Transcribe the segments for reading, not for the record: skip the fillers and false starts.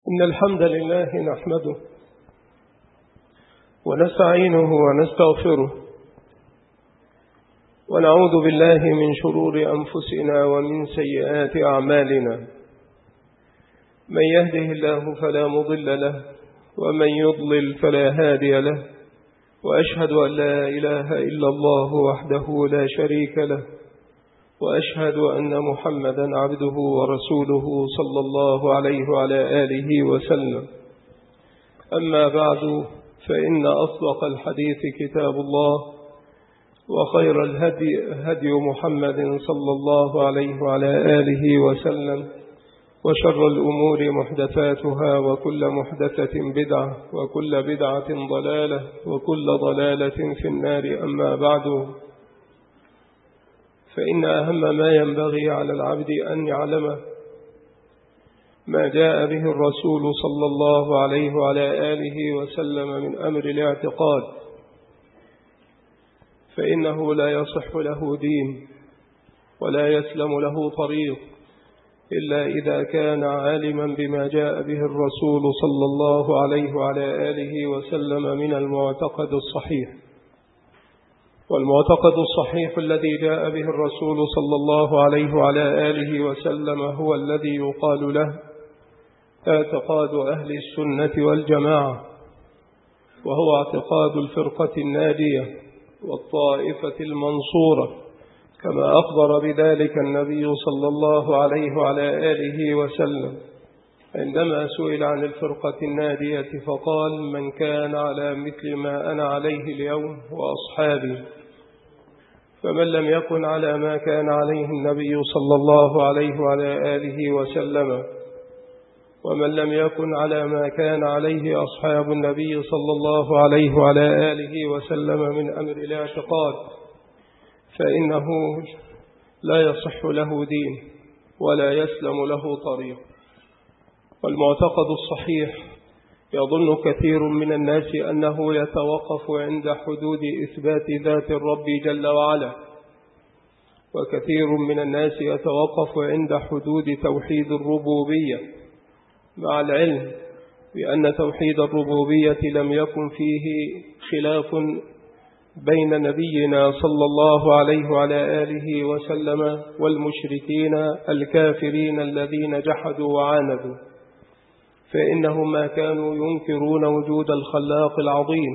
إن الحمد لله نحمده ونستعينه ونستغفره ونعوذ بالله من شرور أنفسنا ومن سيئات أعمالنا. من يهده الله فلا مضل له ومن يضلل فلا هادي له، وأشهد أن لا إله إلا الله وحده لا شريك له، وأشهد أن محمدا عبده ورسوله صلى الله عليه وعلى آله وسلم. أما بعد، فإن أصدق الحديث كتاب الله، وخير الهدي هدي محمد صلى الله عليه وعلى آله وسلم، وشر الأمور محدثاتها، وكل محدثة بدعة، وكل بدعة ضلالة، وكل ضلالة في النار. أما بعد، فإن أهم ما ينبغي على العبد أن يعلم ما جاء به الرسول صلى الله عليه وعلى آله وسلم من أمر الاعتقاد، فإنه لا يصح له دين ولا يسلم له طريق إلا إذا كان عالما بما جاء به الرسول صلى الله عليه وعلى آله وسلم من المعتقد الصحيح. والمعتقد الصحيح الذي جاء به الرسول صلى الله عليه وعلى آله وسلم هو الذي يقال له اعتقاد أهل السنة والجماعة، وهو اعتقاد الفرقة الناجية والطائفة المنصورة، كما أخبر بذلك النبي صلى الله عليه وعلى آله وسلم عندما سئل عن الفرقة الناجية فقال: من كان على مثل ما أنا عليه اليوم وأصحابي. فمن لم يكن على ما كان عليه النبي صلى الله عليه وعلى آله وسلم، ومن لم يكن على ما كان عليه أصحاب النبي صلى الله عليه وعلى آله وسلم من أمر الاعتقاد، فإنه لا يصح له دين ولا يسلم له طريق. والمعتقد الصحيح يظن كثير من الناس أنه يتوقف عند حدود إثبات ذات الرب جل وعلا، وكثير من الناس يتوقف عند حدود توحيد الربوبية، مع العلم بأن توحيد الربوبية لم يكن فيه خلاف بين نبينا صلى الله عليه وعلى آله وسلم والمشركين الكافرين الذين جحدوا وعاندوا، فإنهم ما كانوا ينكرون وجود الخلاق العظيم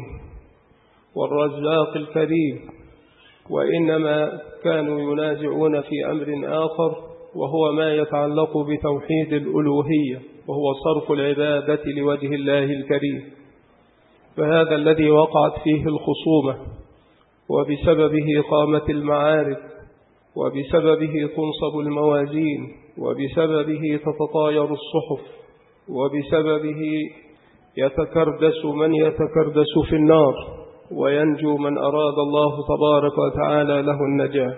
والرزاق الكريم، وإنما كانوا ينازعون في أمر آخر، وهو ما يتعلق بتوحيد الألوهية، وهو صرف العبادة لوجه الله الكريم. فهذا الذي وقعت فيه الخصومة، وبسببه قامت المعارك، وبسببه تنصب الموازين، وبسببه تتطاير الصحف، وبسببه يتكردس من يتكردس في النار، وينجو من أراد الله تبارك وتعالى له النجاة.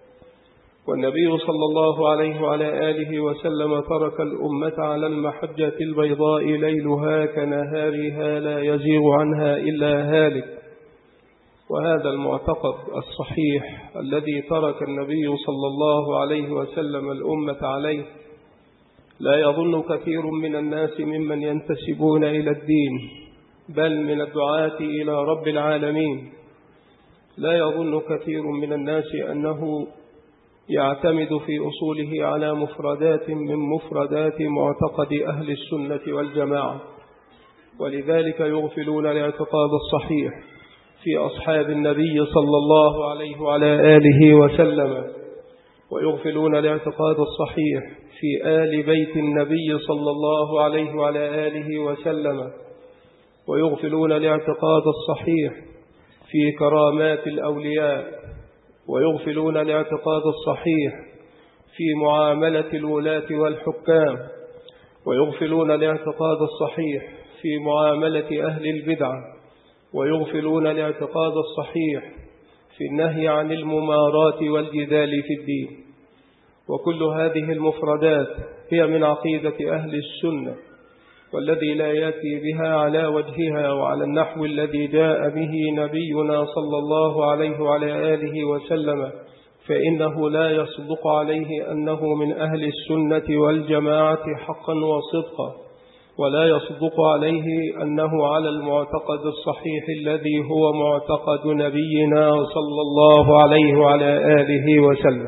والنبي صلى الله عليه وعلى آله وسلم ترك الأمة على المحجة البيضاء ليلها كنهارها لا يزيغ عنها إلا هالك. وهذا المعتقد الصحيح الذي ترك النبي صلى الله عليه وسلم الأمة عليه لا يظن كثير من الناس ممن ينتسبون إلى الدين، بل من الدعاة إلى رب العالمين، لا يظن كثير من الناس أنه يعتمد في أصوله على مفردات من مفردات معتقد أهل السنة والجماعة، ولذلك يغفلون الاعتقاد الصحيح في أصحاب النبي صلى الله عليه وعلى آله وسلم، ويغفلون الاعتقاد الصحيح في آل بيت النبي صلى الله عليه وعلى آله وسلم، ويغفلون الاعتقاد الصحيح في كرامات الأولياء، ويغفلون الاعتقاد الصحيح في معاملة الولاة والحكام، ويغفلون الاعتقاد الصحيح في معاملة أهل البدعة، ويغفلون الاعتقاد الصحيح في النهي عن الممارات والجدال في الدين. وكل هذه المفردات هي من عقيدة أهل السنة، والذي لا يأتي بها على وجهها وعلى النحو الذي جاء به نبينا صلى الله عليه وعلى آله وسلم فإنه لا يصدق عليه أنه من أهل السنة والجماعة حقا وصدقا، ولا يصدق عليه أنه على المعتقد الصحيح الذي هو معتقد نبينا صلى الله عليه وعلى آله وسلم.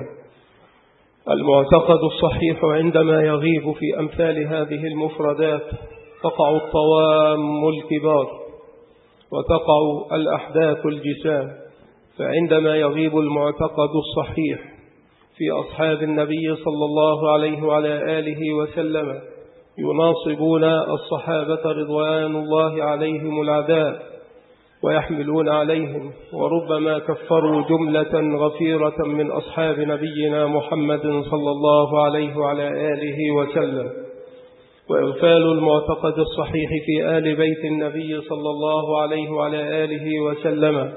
المعتقد الصحيح عندما يغيب في أمثال هذه المفردات تقع الطوام الكبار وتقع الأحداث الجسام. فعندما يغيب المعتقد الصحيح في أصحاب النبي صلى الله عليه وعلى آله وسلم يناصبون الصحابة رضوان الله عليهم العداء ويحملون عليهم، وربما كفروا جملة غفيرة من أصحاب نبينا محمد صلى الله عليه وعلى آله وسلم. وإغفال المعتقد الصحيح في آل بيت النبي صلى الله عليه وعلى آله وسلم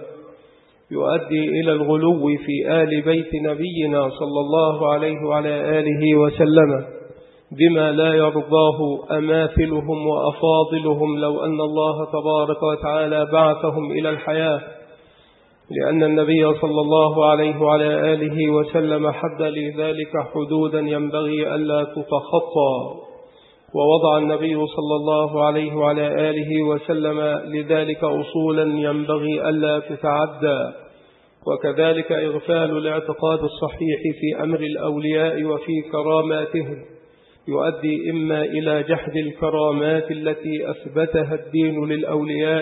يؤدي إلى الغلو في آل بيت نبينا صلى الله عليه وعلى آله وسلم بما لا يرضاه أماثلهم وأفاضلهم لو أن الله تبارك وتعالى بعثهم إلى الحياة، لأن النبي صلى الله عليه وعلى آله وسلم حد لذلك حدودا ينبغي ألا تتخطى، ووضع النبي صلى الله عليه وعلى آله وسلم لذلك أصولا ينبغي ألا تتعدى. وكذلك إغفال الاعتقاد الصحيح في أمر الأولياء وفي كراماتهم يؤدي إما إلى جحد الكرامات التي أثبتها الدين للأولياء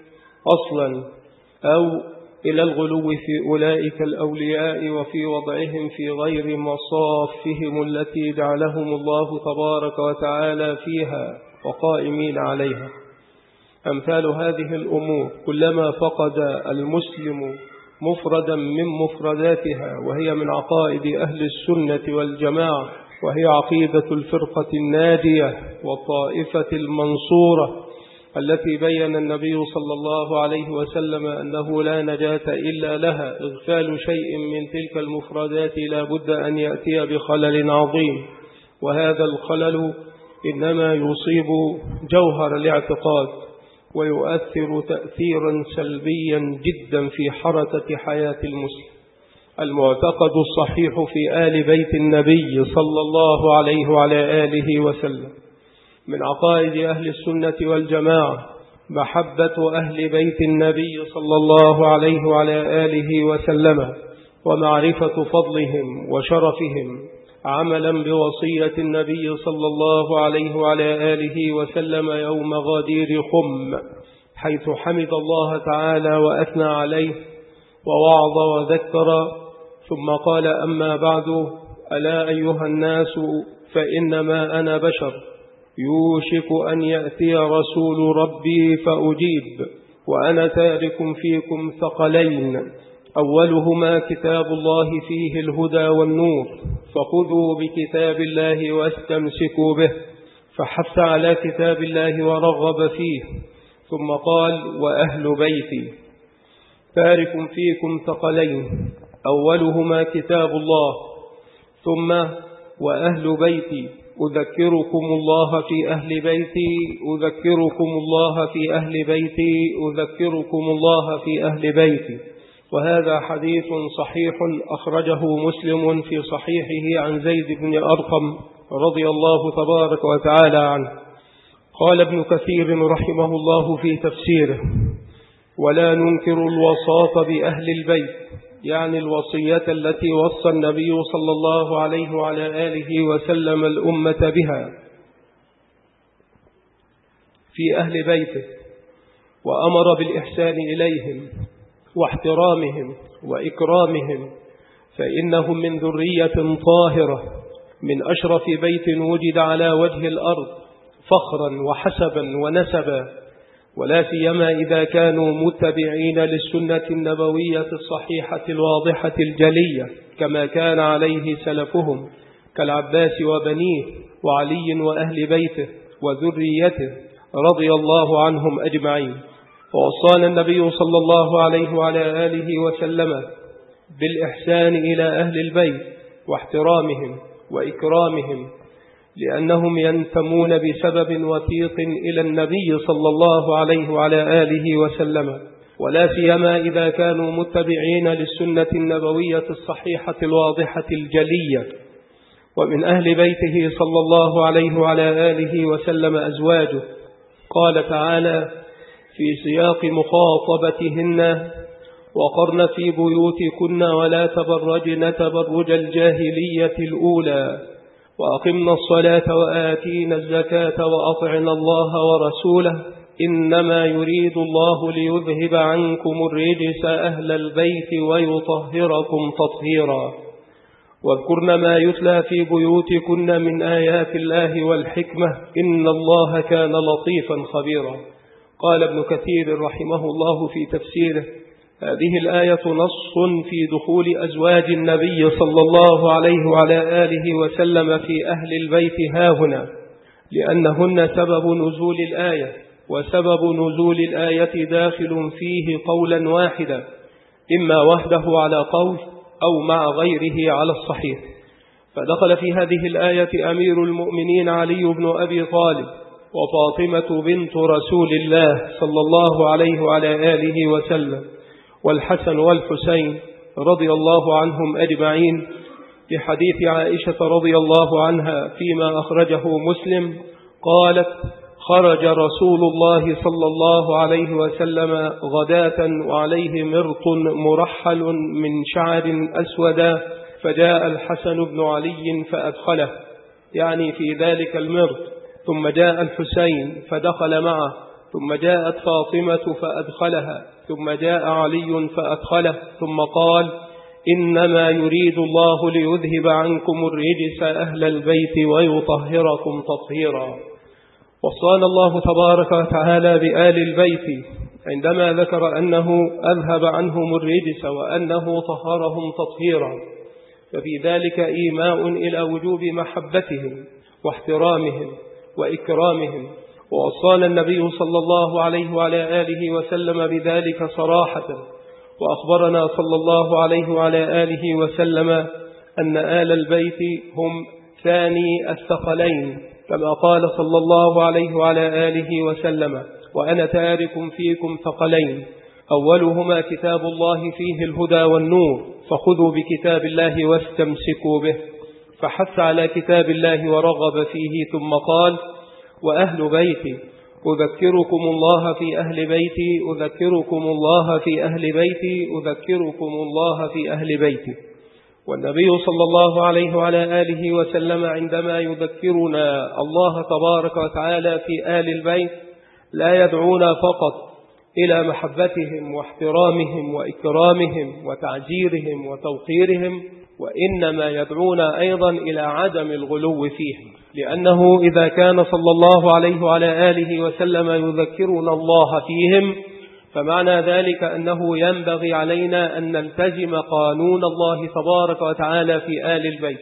أصلا، أو إلى الغلو في أولئك الأولياء وفي وضعهم في غير مصافهم التي جعلهم الله تبارك وتعالى فيها وقائمين عليها. أمثال هذه الأمور كلما فقد المسلم مفردا من مفرداتها، وهي من عقائد أهل السنة والجماعة، وهي عقيدة الفرقة الناجية والطائفة المنصورة التي بين النبي صلى الله عليه وسلم أنه لا نجاة إلا لها، إغفال شيء من تلك المفردات لا بد أن يأتي بخلل عظيم، وهذا الخلل إنما يصيب جوهر الاعتقاد ويؤثر تأثيرا سلبيا جدا في حركة حياة المسلم. المعتقد الصحيح في آل بيت النبي صلى الله عليه وعلى آله وسلم من عقائد أهل السنة والجماعة محبة أهل بيت النبي صلى الله عليه وعلى آله وسلم ومعرفة فضلهم وشرفهم، عملا بوصية النبي صلى الله عليه وعلى آله وسلم يوم غدير خم، حيث حمد الله تعالى وأثنى عليه ووعظ وذكر، ثم قال: أما بعد، ألا أيها الناس فإنما أنا بشر يوشك أن يأتي رسول ربي فأجيب، وأنا تارك فيكم ثقلين، أولهما كتاب الله فيه الهدى والنور، فخذوا بكتاب الله واستمسكوا به، فحث على كتاب الله ورغب فيه، ثم قال: وأهل بيتي تارك فيكم ثقلين، أولهما كتاب الله، ثم وأهل بيتي أذكركم الله في أهل بيتي، أذكركم الله في أهل بيتي، أذكركم الله في أهل بيتي. وهذا حديث صحيح أخرجه مسلم في صحيحه عن زيد بن أرقم رضي الله تبارك وتعالى عنه. قال ابن كثير رحمه الله في تفسيره: ولا ننكر الوصاة بأهل البيت، يعني الوصية التي وصى النبي صلى الله عليه وعلى آله وسلم الأمة بها في أهل بيته، وأمر بالإحسان إليهم واحترامهم وإكرامهم، فإنهم من ذرية طاهرة من أشرف بيت وجد على وجه الأرض فخرا وحسبا ونسبا، ولا سيما إذا كانوا متبعين للسنة النبوية الصحيحة الواضحة الجلية كما كان عليه سلفهم كالعباس وبنيه وعلي وأهل بيته وذريته رضي الله عنهم أجمعين. ووصانا النبي صلى الله عليه وعلى آله وسلم بالإحسان إلى أهل البيت واحترامهم وإكرامهم، لأنهم ينتمون بسبب وثيق إلى النبي صلى الله عليه وعلى آله وسلم، ولا سيما إذا كانوا متبعين للسنة النبوية الصحيحة الواضحة الجلية. ومن أهل بيته صلى الله عليه وعلى آله وسلم أزواجه. قال تعالى في سياق مخاطبتهن: وقرن في بيوتكن ولا تبرجن تبرج الجاهلية الأولى وأقمنا الصلاة وآتينا الزكاة وأطعنا الله ورسوله إنما يريد الله ليذهب عنكم الرجس أهل البيت ويطهركم تطهيرا واذكرن ما يتلى في بيوتكن من آيات الله والحكمة إن الله كان لطيفا خبيرا. قال ابن كثير رحمه الله في تفسيره: هذه الآية نص في دخول أزواج النبي صلى الله عليه وعلى آله وسلم في أهل البيت هاهنا، لأنهن سبب نزول الآية، وسبب نزول الآية داخل فيه قولا واحدا، إما وحده على قول أو مع غيره على الصحيح. فدخل في هذه الآية أمير المؤمنين علي بن أبي طالب وفاطمة بنت رسول الله صلى الله عليه وعلى آله وسلم، والحسن والحسين رضي الله عنهم أجمعين، في حديث عائشة رضي الله عنها فيما أخرجه مسلم قالت: خرج رسول الله صلى الله عليه وسلم غداة وعليه مرط مرحل من شعر أسود، فجاء الحسن بن علي فأدخله، يعني في ذلك المرط، ثم جاء الحسين فدخل معه، ثم جاءت فاطمة فأدخلها، ثم جاء علي فأدخله، ثم قال: إنما يريد الله ليذهب عنكم الرجس أهل البيت ويطهركم تطهيرا. وصانا الله تبارك وتعالى بآل البيت عندما ذكر أنه أذهب عنهم الرجس وأنه طهرهم تطهيرا، ففي ذلك إيماء إلى وجوب محبتهم واحترامهم وإكرامهم. ووصانا النبي صلى الله عليه وعلى آله وسلم بذلك صراحة، وأخبرنا صلى الله عليه وعلى آله وسلم أن آل البيت هم ثاني الثقلين، كما قال صلى الله عليه وعلى آله وسلم: وأنا تارك فيكم ثقلين، أولهما كتاب الله فيه الهدى والنور، فخذوا بكتاب الله واستمسكوا به. فحث على كتاب الله ورغب فيه، ثم قال: وأهل بيتي أذكركم الله في أهل بيتي أذكركم الله في أهل بيتي أذكركم الله في أهل بيتي. والنبي صلى الله عليه وعلى آله وسلم عندما يذكرنا الله تبارك وتعالى في آل البيت لا يدعونا فقط إلى محبتهم واحترامهم وإكرامهم وتعجيرهم وتوقيرهم، وإنما يدعونا أيضا إلى عدم الغلو فيهم، لأنه إذا كان صلى الله عليه وعلى آله وسلم يذكرنا الله فيهم فمعنى ذلك أنه ينبغي علينا أن نلتزم قانون الله تبارك وتعالى في آل البيت،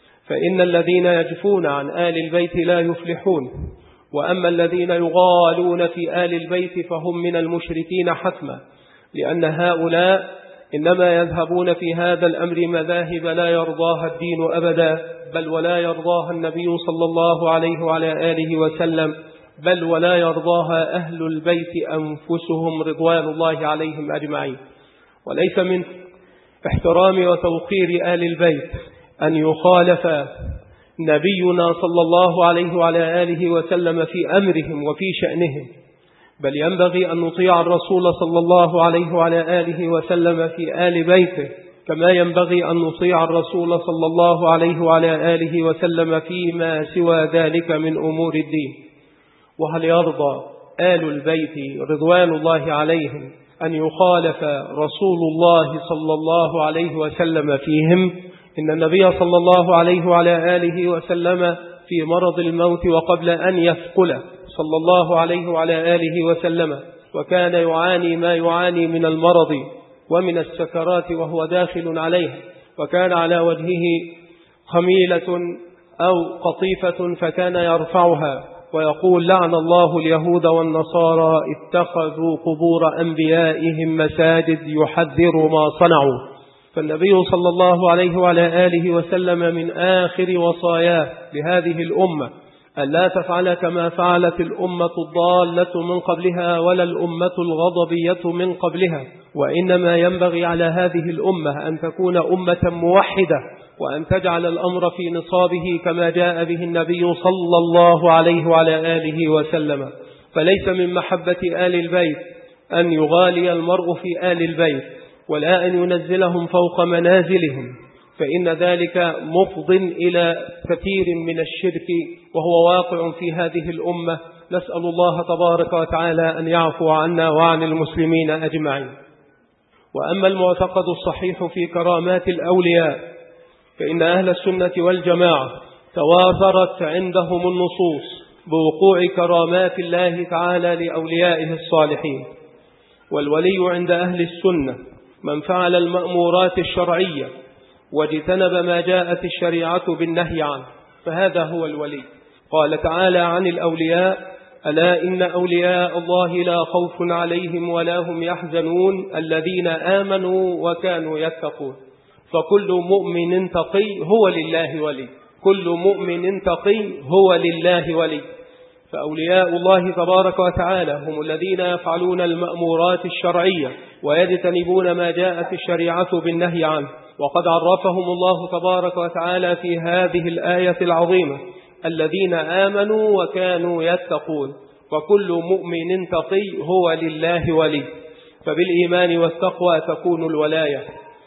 فإن الذين يجفون عن آل البيت لا يفلحون، وأما الذين يغالون في آل البيت فهم من المشركين حتما، لأن هؤلاء إنما يذهبون في هذا الأمر مذاهب لا يرضاها الدين أبدا، بل ولا يرضاها النبي صلى الله عليه وعلى آله وسلم، بل ولا يرضاها أهل البيت أنفسهم رضوان الله عليهم أجمعين. وليس من احترام وتوقير آل البيت أن يخالف نبينا صلى الله عليه وعلى آله وسلم في أمرهم وفي شأنهم، بل ينبغي أن نطيع الرسول صلى الله عليه وعلى آله وسلم في آل بيته، كما ينبغي أن نطيع الرسول صلى الله عليه وعلى آله وسلم فيما سوى ذلك من أمور الدين. وهل يرضى آل البيت رضوان الله عليهم أن يخالف رسول الله صلى الله عليه وسلم فيهم؟ إن النبي صلى الله عليه وعلى آله وسلم في مرض الموت وقبل أن يثقل صلى الله عليه وعلى آله وسلم، وكان يعاني ما يعاني من المرض ومن السكرات وهو داخل عليها، وكان على وجهه خميلة أو قطيفة فكان يرفعها ويقول: لعن الله اليهود والنصارى اتخذوا قبور أنبيائهم مساجد يحذر ما صنعوا. فالنبي صلى الله عليه وعلى آله وسلم من آخر وصاياه لهذه الأمة أن لا تفعل كما فعلت الأمة الضالة من قبلها ولا الأمة الغضبية من قبلها، وإنما ينبغي على هذه الأمة أن تكون أمة موحدة وأن تجعل الأمر في نصابه كما جاء به النبي صلى الله عليه وعلى آله وسلم. فليس من محبة آل البيت أن يغالي المرء في آل البيت ولا أن ينزلهم فوق منازلهم، فإن ذلك مفض إلى كثير من الشرك وهو واقع في هذه الأمة. نسأل الله تبارك وتعالى أن يعفو عنا وعن المسلمين أجمعين. وأما المعتقد الصحيح في كرامات الأولياء فإن أهل السنة والجماعة توافرت عندهم النصوص بوقوع كرامات الله تعالى لأوليائه الصالحين. والولي عند أهل السنة من فعل المأمورات الشرعية واجتنب ما جاءت الشريعة بالنهي عنه، فهذا هو الولي. قال تعالى عن الأولياء: ألا إن أولياء الله لا خوف عليهم ولا هم يحزنون الذين آمنوا وكانوا يتقون. فكل مؤمن تقي هو لله ولي، كل مؤمن تقي هو لله ولي. فأولياء الله تبارك وتعالى هم الذين يفعلون المأمورات الشرعية ويجتنبون ما جاءت الشريعة بالنهي عنه. وقد عرفهم الله تبارك وتعالى في هذه الآية العظيمة: الذين آمنوا وكانوا يتقون. وكل مؤمن تقي هو لله ولي. فبالإيمان والتقوى تكون الولاية.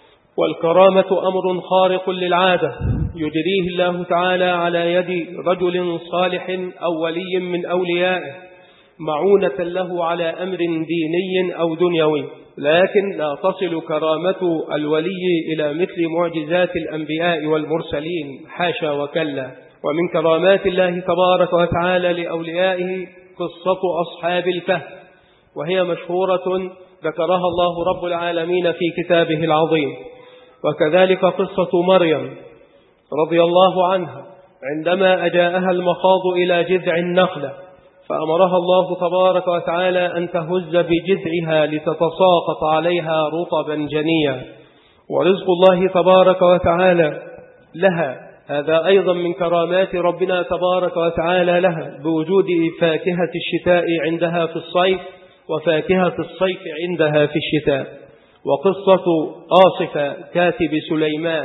والكرامة أمر خارق للعادة يجريه الله تعالى على يد رجل صالح أو ولي من أوليائه معونة له على أمر ديني أو دنيوي، لكن لا تصل كرامة الولي إلى مثل معجزات الأنبياء والمرسلين، حاشا وكلا. ومن كرامات الله تبارك وتعالى لأوليائه قصة أصحاب الكهف، وهي مشهورة ذكرها الله رب العالمين في كتابه العظيم. وكذلك قصة مريم رضي الله عنها عندما أجاءها المخاض إلى جذع النخلة فأمرها الله تبارك وتعالى أن تهز بجذعها لتتساقط عليها رطبا جنيا. ورزق الله تبارك وتعالى لها هذا أيضا من كرامات ربنا تبارك وتعالى لها، بوجود فاكهة الشتاء عندها في الصيف وفاكهة الصيف عندها في الشتاء. وقصة آصفة كاتب سليمان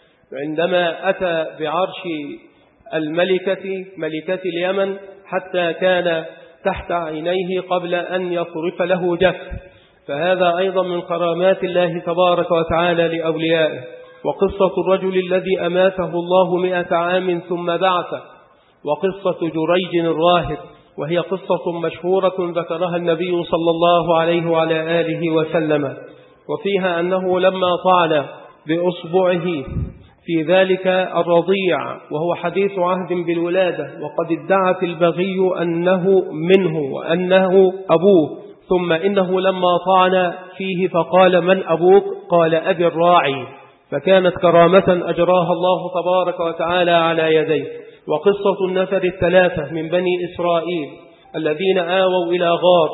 عندما أتى بعرش ملكة اليمن حتى كان تحت عينيه قبل أن يصرف له جف، فهذا أيضا من كرامات الله تبارك وتعالى لأوليائه. وقصة الرجل الذي أماته الله 100 عام ثم بعثه، وقصة جريج الراهب، وهي قصة مشهورة ذكرها النبي صلى الله عليه وعلى آله وسلم، وفيها أنه لما طعن بأصبعه في ذلك الرضيع وهو حديث عهد بالولادة وقد ادعت البغي أنه منه وأنه أبوه، ثم إنه لما طعن فيه فقال: من أبوك؟ قال: أبي الراعي. فكانت كرامة أجراها الله تبارك وتعالى على يديه. وقصة النفر 3 من بني إسرائيل الذين آووا إلى غار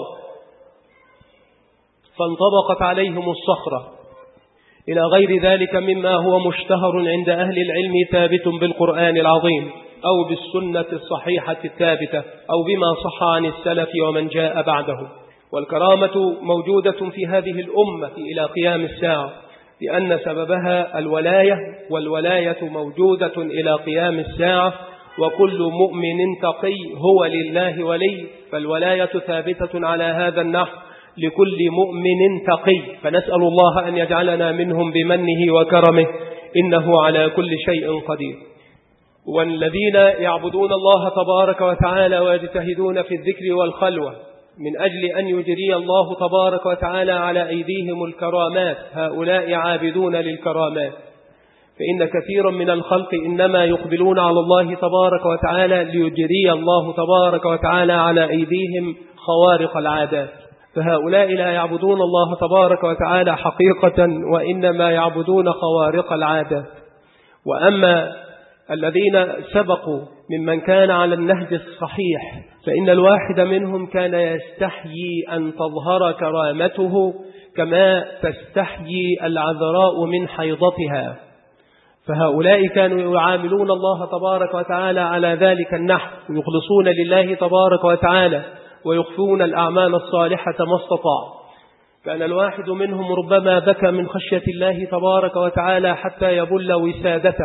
فانطبقت عليهم الصخرة، إلى غير ذلك مما هو مشتهر عند أهل العلم ثابت بالقرآن العظيم أو بالسنة الصحيحة الثابتة أو بما صح عن السلف ومن جاء بعده. والكرامة موجودة في هذه الأمة إلى قيام الساعة لأن سببها الولاية، والولاية موجودة إلى قيام الساعة. وكل مؤمن تقي هو لله ولي، فالولاية ثابتة على هذا النحو لكل مؤمن تقي. فنسأل الله أن يجعلنا منهم بمنه وكرمه، إنه على كل شيء قدير. والذين يعبدون الله تبارك وتعالى ويجتهدون في الذكر والخلوة من أجل أن يجري الله تبارك وتعالى على أيديهم الكرامات، هؤلاء عابدون للكرامات. فإن كثيرا من الخلق إنما يقبلون على الله تبارك وتعالى ليجري الله تبارك وتعالى على أيديهم خوارق العادات، فهؤلاء لا يعبدون الله تبارك وتعالى حقيقة وإنما يعبدون خوارق العادات. وأما الذين سبقوا ممن كان على النهج الصحيح فإن الواحد منهم كان يستحيي أن تظهر كرامته كما تستحيي العذراء من حيضتها، فهؤلاء كانوا يعاملون الله تبارك وتعالى على ذلك النحو، يخلصون لله تبارك وتعالى ويخفون الأعمال الصالحة ما استطاعوا. كان الواحد منهم ربما بكى من خشية الله تبارك وتعالى حتى يبل وسادته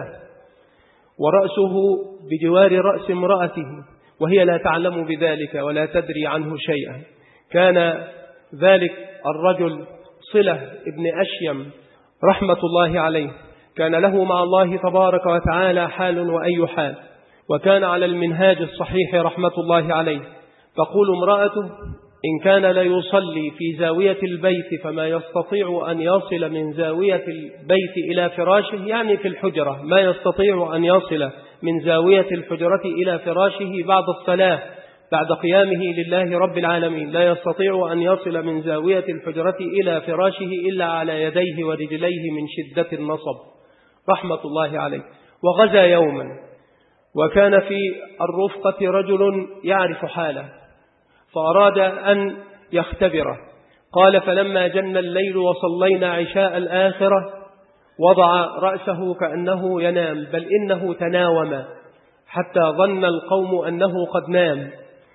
ورأسه بجوار رأس امرأته وهي لا تعلم بذلك ولا تدري عنه شيئا. كان ذلك الرجل صلة ابن أشيم رحمة الله عليه، كان له مع الله تبارك وتعالى حال وأي حال، وكان على المنهاج الصحيح رحمة الله عليه. تقول امرأته: إن كان لا يصلي في زاوية البيت فما يستطيع أن يصل من زاوية البيت إلى فراشه، يعني في الحجرة، ما يستطيع أن يصل من زاوية الحجرة إلى فراشه بعد الصلاة بعد قيامه لله رب العالمين، لا يستطيع أن يصل من زاوية الحجرة إلى فراشه إلا على يديه ورجليه من شدة النصب رحمة الله عليه. وغزا يوما وكان في الرفقة رجل يعرف حاله فأراد أن يختبره. قال: فلما جن الليل وصلينا عشاء الآخرة وضع رأسه كأنه ينام، بل إنه تناوم حتى ظن القوم أنه قد نام،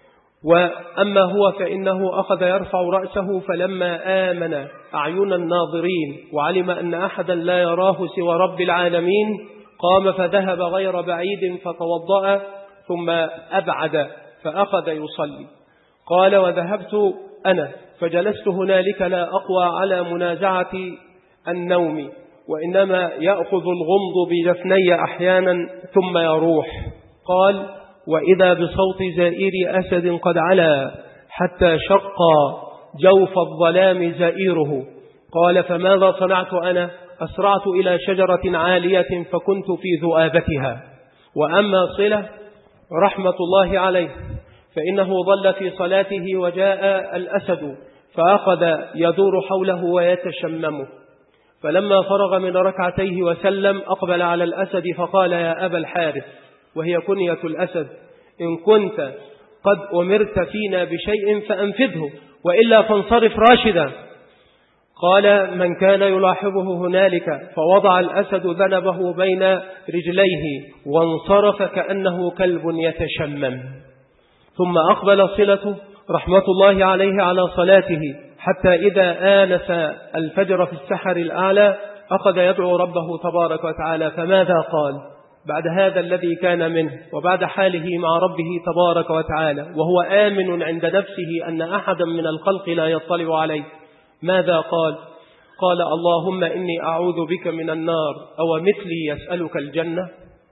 وأما هو فإنه أخذ يرفع رأسه، فلما آمن أعين الناظرين وعلم أن أحدا لا يراه سوى رب العالمين قام فذهب غير بعيد فتوضأ ثم أبعد فأخذ يصلي. قال: وذهبت أنا فجلست هنالك لا أقوى على منازعة النوم، وإنما يأخذ الغمض بجفني أحيانا ثم يروح. قال: وإذا بصوت زائر أسد قد علا حتى شق جوف الظلام زائره. قال: فماذا صنعت أنا؟ أسرعت إلى شجرة عالية فكنت في ذؤابتها. وأما صلة رحمة الله عليه فإنه ظل في صلاته وجاء الأسد فأخذ يدور حوله ويتشممه، فلما فرغ من ركعتيه وسلم أقبل على الأسد فقال: يا أبا الحارث، وهي كنية الأسد: إن كنت قد أمرت فينا بشيء فأنفذه وإلا فانصرف راشدا. قال: من كان يلاحظه هنالك، فوضع الأسد ذنبه بين رجليه وانصرف كأنه كلب يتشمم. ثم أقبل صلة رحمة الله عليه على صلاته حتى إذا آنس الفجر في السحر الأعلى أخذ يدعو ربه تبارك وتعالى. فماذا قال بعد هذا الذي كان منه وبعد حاله مع ربه تبارك وتعالى وهو آمن عند نفسه أن أحدا من الخلق لا يطلع عليه؟ ماذا قال؟ قال: اللهم إني أعوذ بك من النار أو مثلي يسألك الجنة.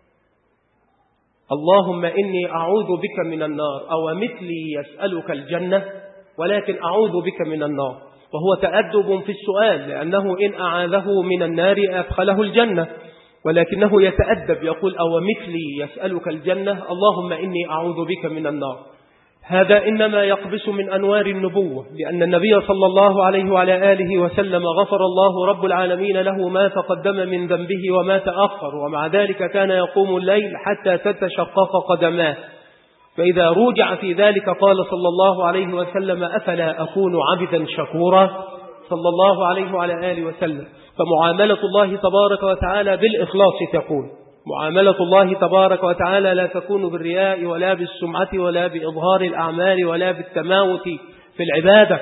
اللهم إني أعوذ بك من النار أو مثلي يسألك الجنة، ولكن أعوذ بك من النار، وهو تأدب في السؤال، لأنه إن أعاذه من النار أدخله الجنة، ولكنه يتأدب يقول: أو مثلي يسألك الجنة، اللهم إني أعوذ بك من النار. هذا إنما يقبس من أنوار النبوة، لأن النبي صلى الله عليه وعلى آله وسلم غفر الله رب العالمين له ما تقدم من ذنبه وما تأخر، ومع ذلك كان يقوم الليل حتى تتشقق قدماه. فإذا رجع في ذلك قال صلى الله عليه وسلم: أفلا أكون عبدا شكورا؟ صلى الله عليه وعلى آله وسلم. فمعاملة الله تبارك وتعالى بالإخلاص تكون، معاملة الله تبارك وتعالى لا تكون بالرياء ولا بالسمعة ولا بإظهار الأعمال ولا بالتماوت في العبادة.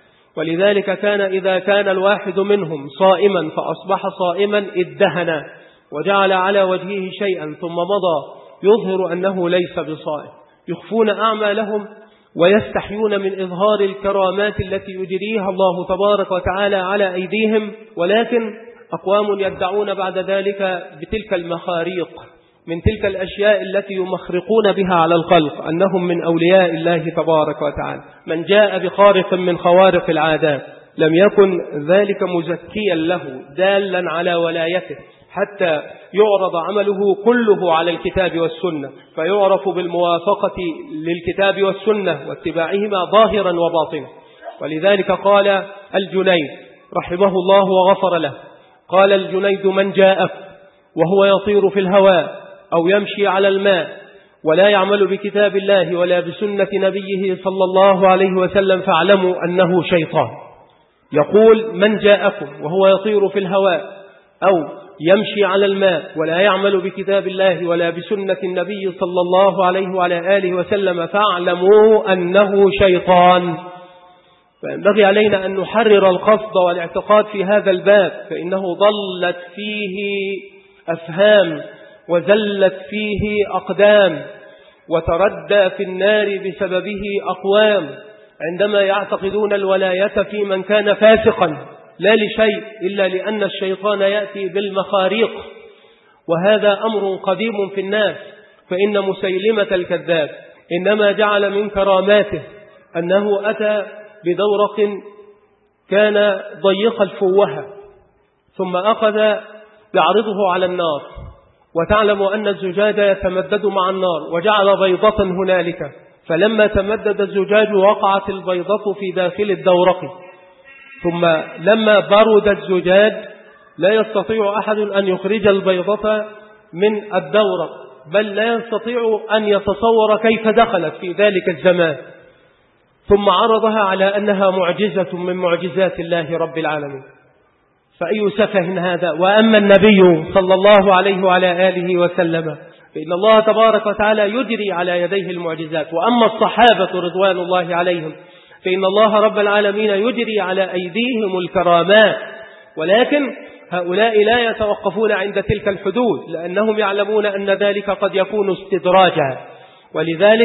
ولذلك كان إذا كان الواحد منهم صائما فأصبح صائما ادهن وجعل على وجهه شيئا ثم مضى يظهر أنه ليس بصائم، يخفون أعمالهم ويستحيون من إظهار الكرامات التي يجريها الله تبارك وتعالى على أيديهم، ولكن أقوام يدعون بعد ذلك بتلك المخاريق من تلك الأشياء التي يمخرقون بها على الخلق أنهم من أولياء الله تبارك وتعالى. من جاء بخارق من خوارق العادات لم يكن ذلك مزكيا له دالا على ولايته، حتى يعرض عمله كله على الكتاب والسنة فيعرف بالموافقة للكتاب والسنة واتباعهما ظاهرا وباطنا. ولذلك قال الجنيد رحمه الله وغفر له، قال الجنيد: من جاءك وهو يطير في الهواء أو يمشي على الماء ولا يعمل بكتاب الله ولا بسنة نبيه صلى الله عليه وسلم فاعلموا أنه شيطان. يقول: من جاءكم وهو يطير في الهواء أو يمشي على الماء ولا يعمل بكتاب الله ولا بسنة النبي صلى الله عليه وعلى آله وسلم فاعلموا أنه شيطان. فينبغي علينا أن نحرر القصد والاعتقاد في هذا الباب، فإنه ضلت فيه أفهام وزلت فيه أقدام وتردى في النار بسببه أقوام عندما يعتقدون الولاية في من كان فاسقا لا لشيء إلا لأن الشيطان يأتي بالمخاريق، وهذا أمر قديم في الناس. فإن مسيلمة الكذاب إنما جعل من كراماته أنه أتى بدورق كان ضيق الفوهة ثم أخذ يعرضه على النار، وتعلم أن الزجاج يتمدد مع النار، وجعل بيضة هنالك، فلما تمدد الزجاج وقعت البيضة في داخل الدورق، ثم لما برد الزجاج لا يستطيع أحد أن يخرج البيضة من الدورق، بل لا يستطيع أن يتصور كيف دخلت في ذلك الزمان، ثم عرضها على أنها معجزة من معجزات الله رب العالمين. فأي سفه هذا؟ وأما النبي صلى الله عليه وعلى آله وسلم فإن الله تبارك وتعالى يجري على يديه المعجزات، وأما الصحابة رضوان الله عليهم فإن الله رب العالمين يجري على أيديهم الكرامات، ولكن هؤلاء لا يتوقفون عند تلك الحدود، لأنهم يعلمون أن ذلك قد يكون استدراجا، ولذلك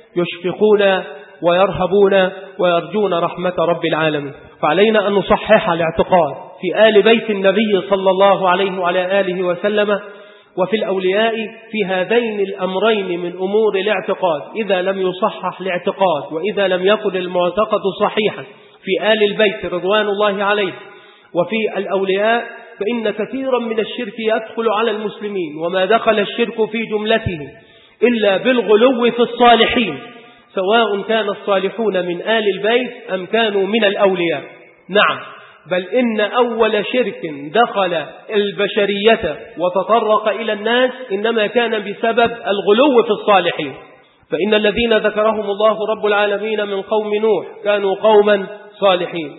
يشفقون ويرهبون ويرجون رحمة رب العالمين. فعلينا أن نصحح الاعتقاد في آل بيت النبي صلى الله عليه وعلى آله وسلم وفي الأولياء في هذين الأمرين من أمور الاعتقاد. إذا لم يصحح الاعتقاد وإذا لم يكن المعتقد صحيحا في آل البيت رضوان الله عليه وفي الأولياء فإن كثيرا من الشرك يدخل على المسلمين، وما دخل الشرك في جملته إلا بالغلو في الصالحين، سواء كان الصالحون من آل البيت أم كانوا من الأولياء. نعم، بل إن أول شرك دخل البشرية وتطرق إلى الناس إنما كان بسبب الغلو في الصالحين. فإن الذين ذكرهم الله رب العالمين من قوم نوح كانوا قوما صالحين،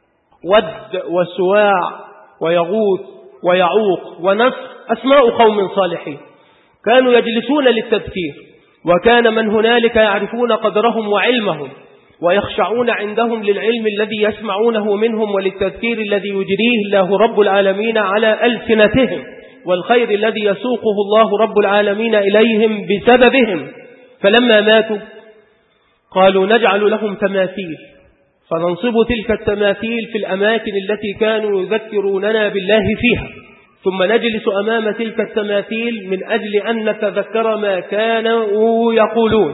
ود وسواع ويغوث ويعوق ونسر أسماء قوم صالحين، كانوا يجلسون للتذكير، وكان من هنالك يعرفون قدرهم وعلمهم ويخشعون عندهم للعلم الذي يسمعونه منهم وللتذكير الذي يجريه الله رب العالمين على ألسنتهم والخير الذي يسوقه الله رب العالمين إليهم بسببهم. فلما ماتوا قالوا نجعل لهم تماثيل فننصب تلك التماثيل في الأماكن التي كانوا يذكروننا بالله فيها، ثم نجلس أمام تلك التماثيل من أجل أن نتذكر ما كانوا يقولون.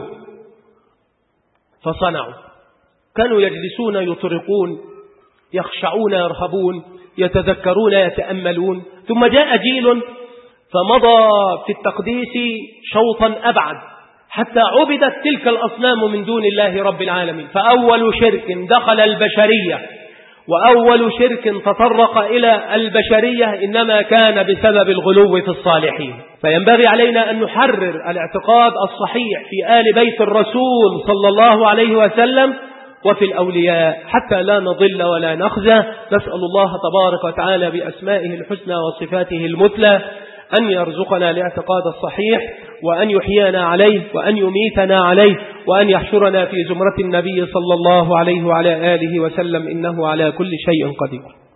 فصنعوا، كانوا يجلسون يطرقون يخشعون يرهبون يتذكرون يتأملون. ثم جاء جيل فمضى في التقديس شوطا أبعد حتى عبدت تلك الأصنام من دون الله رب العالمين. فأول شرك دخل البشرية وأول شرك تطرق إلى البشرية إنما كان بسبب الغلو في الصالحين. فينبغي علينا أن نحرر الاعتقاد الصحيح في آل بيت الرسول صلى الله عليه وسلم وفي الأولياء حتى لا نضل ولا نخزى. نسأل الله تبارك وتعالى بأسمائه الحسنى وصفاته المثلى أن يرزقنا الاعتقاد الصحيح، وأن يحيينا عليه، وأن يميتنا عليه، وأن يحشرنا في زمرة النبي صلى الله عليه وعلى آله وسلم، إنه على كل شيء قدير.